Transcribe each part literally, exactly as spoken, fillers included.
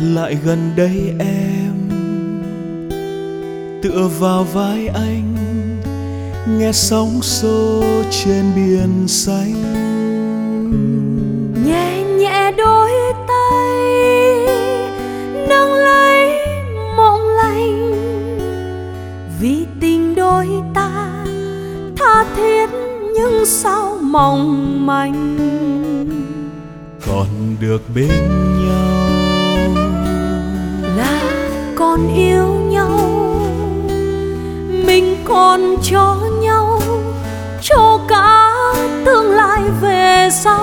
lại gần đây em, tựa vào vai anh, nghe sóng xô trên biển xanh. Nhẹ nhẹ đôi tay nâng lấy mộng lành, vì tình đôi ta tha thiết nhưng sao mong manh. Còn được bên nhau là còn yêu nhau, mình còn cho nhau, cho cả tương lai về sau.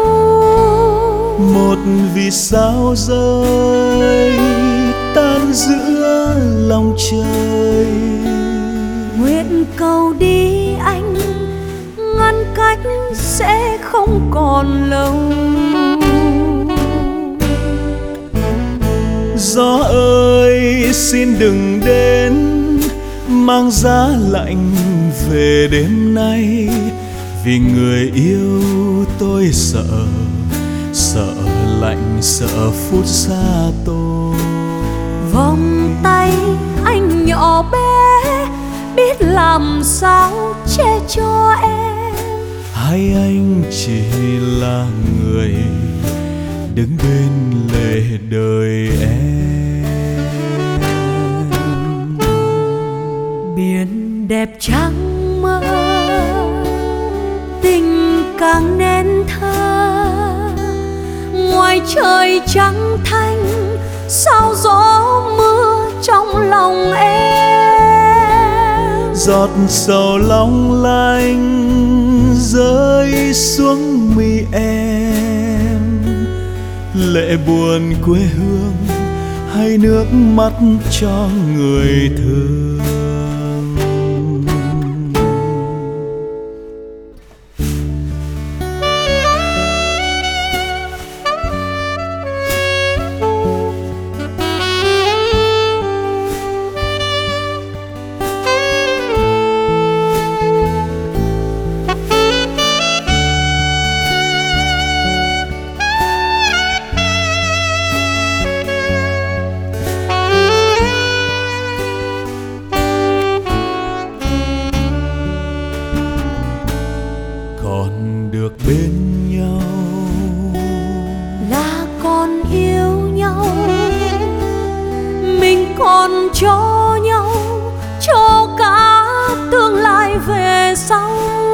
một vì sao rơi tan giữa lòng trời, nguyện cầu đi anh, ngăn cách sẽ không còn lâu. Gió ơi xin đừng đến, mang giá lạnh về đêm nay, vì người yêu tôi sợ, sợ lạnh sợ phút xa tôi. Vòng tay anh nhỏ bé biết làm sao che cho em, Hay anh chỉ là người đứng bên lề đời em. biển đẹp trắng mơ, tình càng nên thơ, ngoài trời trắng thanh, sao gió mưa trong lòng em. Giọt sầu long lanh rơi xuống mi em, lệ buồn quê hương hay nước mắt cho người thương. Được bên nhau là còn yêu nhau, mình còn cho nhau, cho cả tương lai về sau.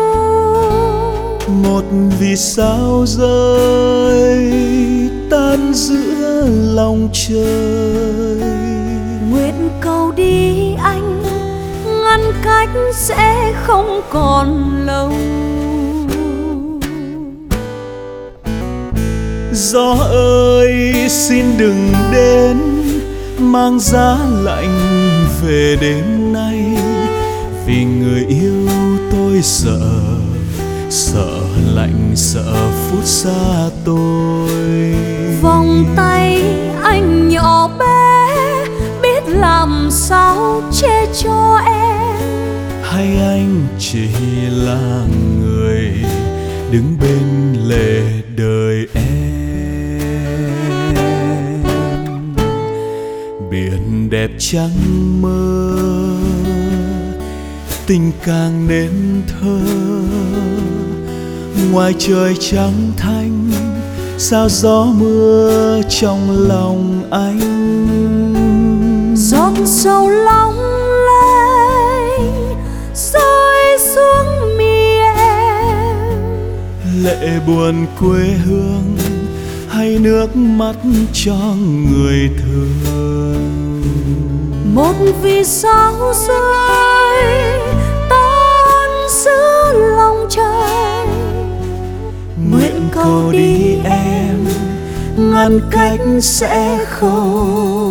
một vì sao rơi tan giữa lòng trời, nguyện cầu đi anh, ngăn cách sẽ không còn lâu. Gió ơi xin đừng đến, mang giá lạnh về đêm nay, vì người yêu tôi sợ, sợ lạnh sợ phút xa tôi. Vòng tay anh nhỏ bé biết làm sao che cho em, Hay anh chỉ là người đứng bên lề đời em. Biển đẹp trắng mơ, tình càng nên thơ, ngoài trời trắng thanh, sao gió mưa trong lòng anh. Giọt sầu long lanh rơi xuống mi em, lệ buồn quê hương hay nước mắt cho người thương. một vì sao rơi tan giữa lòng trời, Nguyện cầu đi em, ngăn cách sẽ không